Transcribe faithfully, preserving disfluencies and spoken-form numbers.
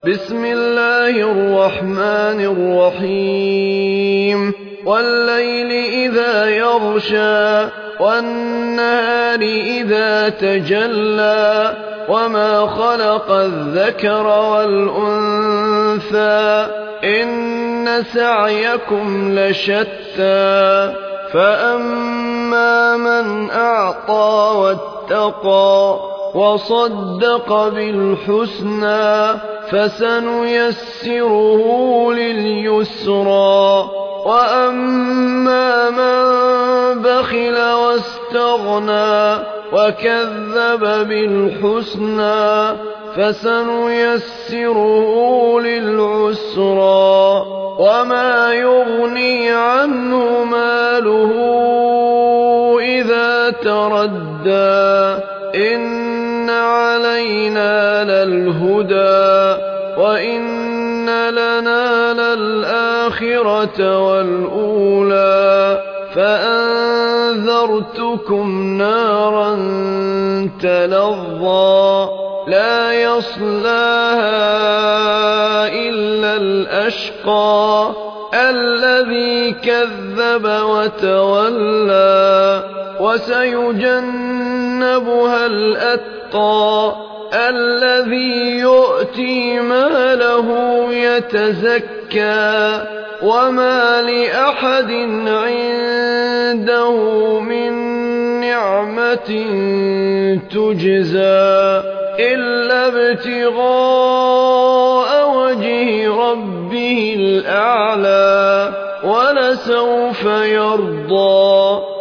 بسم الله الرحمن الرحيم والليل إذا يغشى والنهار إذا تجلى وما خلق الذكر والأنثى إن سعيكم لشتى فأما من أعطى واتقى وصدق بالحسنى فسنيسره لليسرى وأما من بخل واستغنى وكذب بالحسنى فسنيسره للعسرى وما يغني عنه ماله إذا تردى إن علينا للهدى وإن لنا للآخرة والأولى فأنذرتكم نارا تلظى لا يصلاها إلا الأشقى الذي كذب وتولى وسيجنبها الأتقى الذي يؤتي ماله يتزكى وما لأحد عنده من نعمة تجزى إلا ابتغاء وجه ربه الأعلى ولسوف يرضى